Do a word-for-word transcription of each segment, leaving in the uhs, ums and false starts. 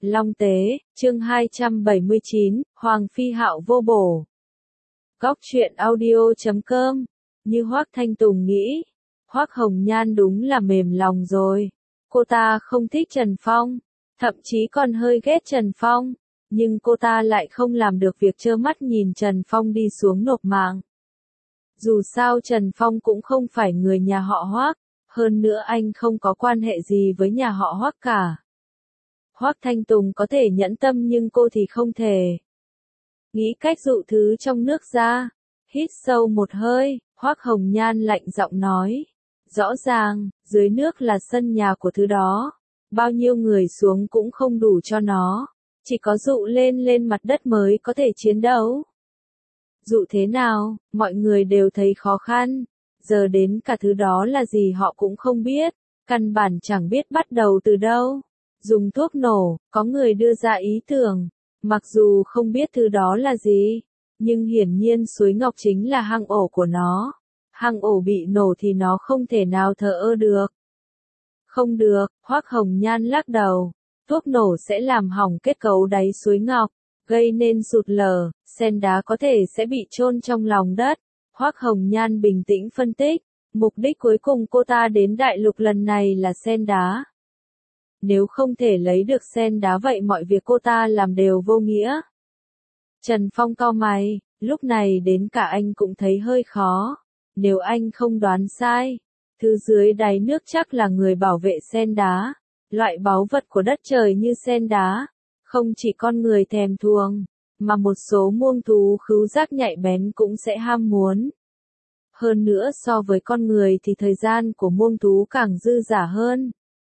Long Tế, chương hai trăm bảy mươi chín, Hoàng Phi Hạo vô bổ. Góc truyện audio chấm com, như Hoắc Thanh Tùng nghĩ, Hoắc Hồng Nhan đúng là mềm lòng rồi. Cô ta không thích Trần Phong, thậm chí còn hơi ghét Trần Phong, nhưng cô ta lại không làm được việc trơ mắt nhìn Trần Phong đi xuống nộp mạng. Dù sao Trần Phong cũng không phải người nhà họ Hoắc, hơn nữa anh không có quan hệ gì với nhà họ Hoắc cả. Hoắc Thanh Tùng có thể nhẫn tâm nhưng cô thì không thể. Nghĩ cách dụ thứ trong nước ra, hít sâu một hơi, Hoắc Hồng Nhan lạnh giọng nói. Rõ ràng, dưới nước là sân nhà của thứ đó, bao nhiêu người xuống cũng không đủ cho nó, chỉ có dụ lên lên mặt đất mới có thể chiến đấu. Dụ thế nào, mọi người đều thấy khó khăn, giờ đến cả thứ đó là gì họ cũng không biết, căn bản chẳng biết bắt đầu từ đâu. Dùng thuốc nổ, có người đưa ra ý tưởng, mặc dù không biết thứ đó là gì, nhưng hiển nhiên suối ngọc chính là hang ổ của nó. Hang ổ bị nổ thì nó không thể nào thờ ơ được. Không được, Hoắc Hồng Nhan lắc đầu, thuốc nổ sẽ làm hỏng kết cấu đáy suối ngọc, gây nên sụt lở, sen đá có thể sẽ bị chôn trong lòng đất. Hoắc Hồng Nhan bình tĩnh phân tích, mục đích cuối cùng cô ta đến đại lục lần này là sen đá. Nếu không thể lấy được sen đá vậy mọi việc cô ta làm đều vô nghĩa. Trần Phong cau mày, lúc này đến cả anh cũng thấy hơi khó. Nếu anh không đoán sai, thứ dưới đáy nước chắc là người bảo vệ sen đá. Loại báu vật của đất trời như sen đá, không chỉ con người thèm thuồng, mà một số muông thú khứu giác nhạy bén cũng sẽ ham muốn. Hơn nữa so với con người thì thời gian của muông thú càng dư dả hơn.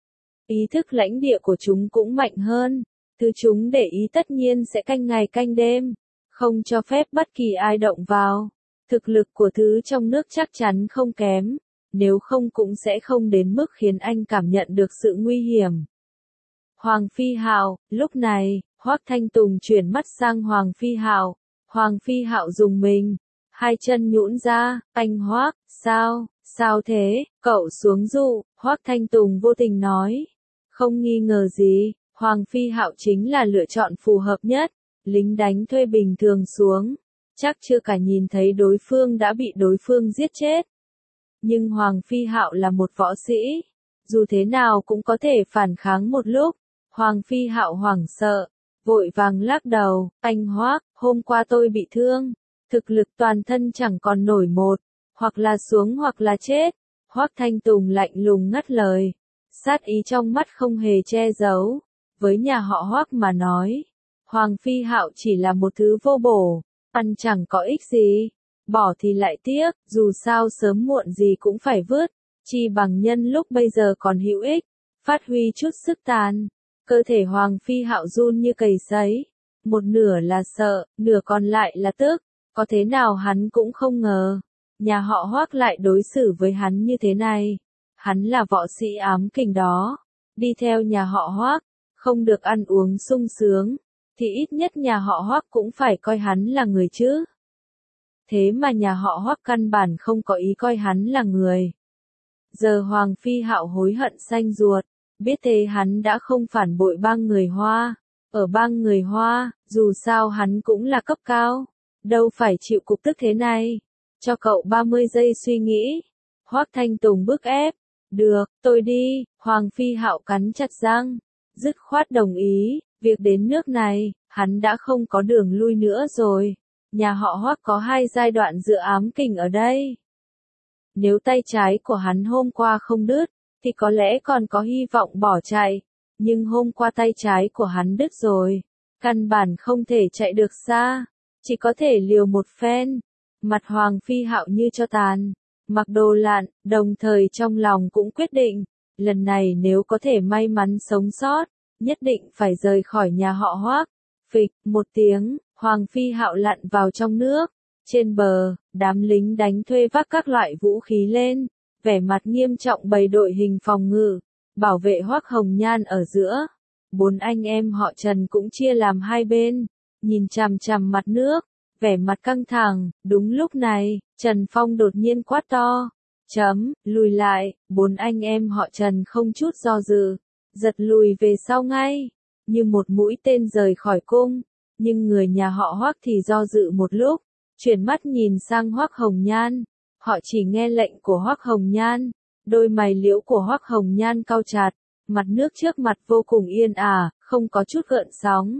Ý thức lãnh địa của chúng cũng mạnh hơn, thứ chúng để ý tất nhiên sẽ canh ngày canh đêm, không cho phép bất kỳ ai động vào. Thực lực của thứ trong nước chắc chắn không kém, nếu không cũng sẽ không đến mức khiến anh cảm nhận được sự nguy hiểm. Hoàng Phi Hạo, lúc này, Hoắc Thanh Tùng chuyển mắt sang Hoàng Phi Hạo, Hoàng Phi Hạo dùng mình, hai chân nhũn ra, anh Hoắc, sao, sao thế, cậu xuống dụ, Hoắc Thanh Tùng vô tình nói. Không nghi ngờ gì, Hoàng Phi Hạo chính là lựa chọn phù hợp nhất, lính đánh thuê bình thường xuống, chắc chưa cả nhìn thấy đối phương đã bị đối phương giết chết. Nhưng Hoàng Phi Hạo là một võ sĩ, dù thế nào cũng có thể phản kháng một lúc. Hoàng Phi Hạo hoảng sợ, vội vàng lắc đầu, anh Hoắc, hôm qua tôi bị thương, thực lực toàn thân chẳng còn nổi một, hoặc là xuống hoặc là chết. Hoắc Thanh Tùng lạnh lùng ngắt lời, sát ý trong mắt không hề che giấu, với nhà họ Hoắc mà nói, Hoàng Phi Hạo chỉ là một thứ vô bổ, ăn chẳng có ích gì, bỏ thì lại tiếc, dù sao sớm muộn gì cũng phải vứt, chi bằng nhân lúc bây giờ còn hữu ích, phát huy chút sức tàn. Cơ thể Hoàng Phi Hạo run như cầy sấy, một nửa là sợ, nửa còn lại là tức, có thế nào hắn cũng không ngờ, nhà họ Hoắc lại đối xử với hắn như thế này. Hắn là võ sĩ ám kình đó, đi theo nhà họ Hoắc, không được ăn uống sung sướng, thì ít nhất nhà họ Hoắc cũng phải coi hắn là người chứ. Thế mà nhà họ Hoắc căn bản không có ý coi hắn là người. Giờ Hoàng Phi Hạo hối hận xanh ruột, biết thế hắn đã không phản bội bang người Hoa. Ở bang người Hoa, dù sao hắn cũng là cấp cao, đâu phải chịu cục tức thế này. Cho cậu ba mươi giây suy nghĩ. Hoắc Thanh Tùng bức ép. Được, tôi đi. Hoàng Phi Hạo cắn chặt răng, dứt khoát đồng ý. Việc đến nước này, hắn đã không có đường lui nữa rồi. Nhà họ Hoắc có hai giai đoạn dựa ám kình ở đây. Nếu tay trái của hắn hôm qua không đứt, thì có lẽ còn có hy vọng bỏ chạy. Nhưng hôm qua tay trái của hắn đứt rồi, căn bản không thể chạy được xa, chỉ có thể liều một phen. Mặt Hoàng Phi Hạo như cho tàn, mặc đồ lạn, đồng thời trong lòng cũng quyết định, lần này nếu có thể may mắn sống sót, nhất định phải rời khỏi nhà họ Hoắc. Phịch, một tiếng, Hoàng Phi Hạo lặn vào trong nước. Trên bờ, đám lính đánh thuê vác các loại vũ khí lên, vẻ mặt nghiêm trọng bày đội hình phòng ngự, bảo vệ Hoắc Hồng Nhan ở giữa. Bốn anh em họ Trần cũng chia làm hai bên, nhìn chằm chằm mặt nước, vẻ mặt căng thẳng. Đúng lúc này, Trần Phong đột nhiên quát to, chấm, lùi lại. Bốn anh em họ Trần không chút do dự, giật lùi về sau ngay. như một mũi tên rời khỏi cung, nhưng người nhà họ Hoắc thì do dự một lúc, chuyển mắt nhìn sang Hoắc Hồng Nhan, họ chỉ nghe lệnh của Hoắc Hồng Nhan, đôi mày liễu của Hoắc Hồng Nhan cau chặt, mặt nước trước mặt vô cùng yên ả, không có chút gợn sóng.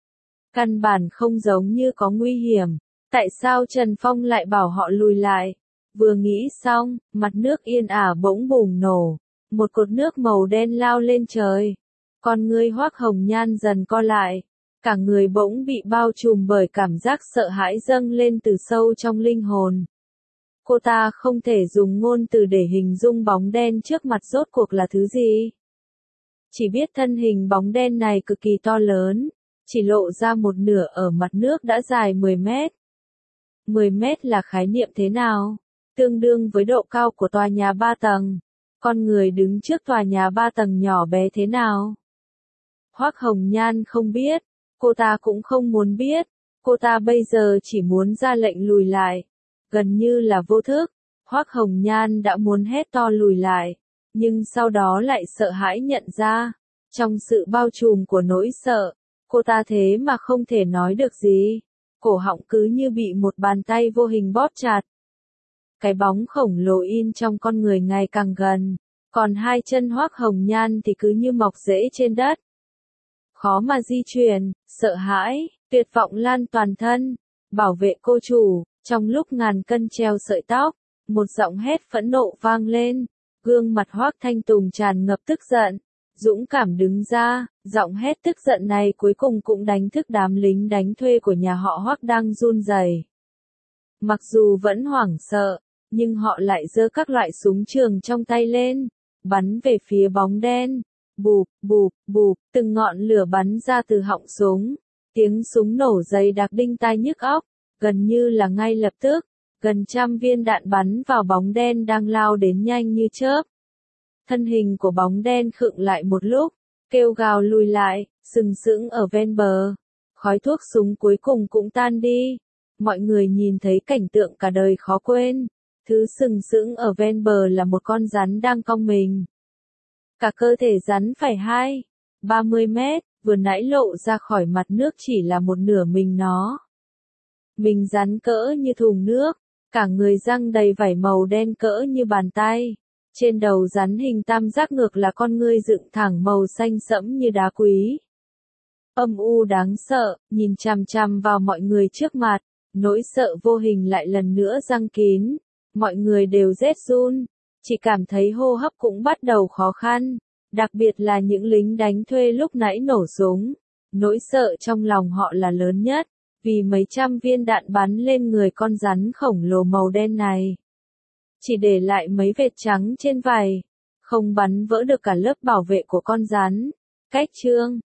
Căn bản không giống như có nguy hiểm, tại sao Trần Phong lại bảo họ lùi lại? Vừa nghĩ xong, mặt nước yên ả bỗng bùng nổ, một cột nước màu đen lao lên trời. Con ngươi Hoắc Hồng Nhan dần co lại, cả người bỗng bị bao trùm bởi cảm giác sợ hãi dâng lên từ sâu trong linh hồn. Cô ta không thể dùng ngôn từ để hình dung bóng đen trước mặt rốt cuộc là thứ gì. Chỉ biết thân hình bóng đen này cực kỳ to lớn, chỉ lộ ra một nửa ở mặt nước đã dài mười mét. mười mét là khái niệm thế nào? Tương đương với độ cao của tòa nhà ba tầng. Con người đứng trước tòa nhà ba tầng nhỏ bé thế nào? Hoắc Hồng Nhan không biết, cô ta cũng không muốn biết, cô ta bây giờ chỉ muốn ra lệnh lùi lại. Gần như là vô thức, Hoắc Hồng Nhan đã muốn hét to lùi lại, nhưng sau đó lại sợ hãi nhận ra, trong sự bao trùm của nỗi sợ, cô ta thế mà không thể nói được gì, cổ họng cứ như bị một bàn tay vô hình bóp chặt. Cái bóng khổng lồ in trong con người ngày càng gần, còn hai chân Hoắc Hồng Nhan thì cứ như mọc rễ trên đất. Khó mà di chuyển, sợ hãi, tuyệt vọng lan toàn thân, bảo vệ cô chủ, trong lúc ngàn cân treo sợi tóc, một giọng hét phẫn nộ vang lên, gương mặt Hoắc Thanh Tùng tràn ngập tức giận, dũng cảm đứng ra, giọng hét tức giận này cuối cùng cũng đánh thức đám lính đánh thuê của nhà họ Hoắc đang run rẩy. Mặc dù vẫn hoảng sợ, nhưng họ lại giơ các loại súng trường trong tay lên, bắn về phía bóng đen. Bụp, bụp, bụp, từng ngọn lửa bắn ra từ họng súng. Tiếng súng nổ dày đặc đinh tai nhức óc, gần như là ngay lập tức, gần trăm viên đạn bắn vào bóng đen đang lao đến nhanh như chớp. Thân hình của bóng đen khựng lại một lúc, kêu gào lùi lại, sừng sững ở ven bờ. Khói thuốc súng cuối cùng cũng tan đi. Mọi người nhìn thấy cảnh tượng cả đời khó quên. Thứ sừng sững ở ven bờ là một con rắn đang cong mình. Cả cơ thể rắn phải hai, ba mươi mét, vừa nãy lộ ra khỏi mặt nước chỉ là một nửa mình nó. Mình rắn cỡ như thùng nước, cả người răng đầy vảy màu đen cỡ như bàn tay. Trên đầu rắn hình tam giác ngược là con ngươi dựng thẳng màu xanh sẫm như đá quý. Âm u đáng sợ, nhìn chằm chằm vào mọi người trước mặt, nỗi sợ vô hình lại lần nữa giăng kín. Mọi người đều rét run, chỉ cảm thấy hô hấp cũng bắt đầu khó khăn, đặc biệt là những lính đánh thuê lúc nãy nổ súng. Nỗi sợ trong lòng họ là lớn nhất, vì mấy trăm viên đạn bắn lên người con rắn khổng lồ màu đen này. Chỉ để lại mấy vệt trắng trên vảy, không bắn vỡ được cả lớp bảo vệ của con rắn. Cách chương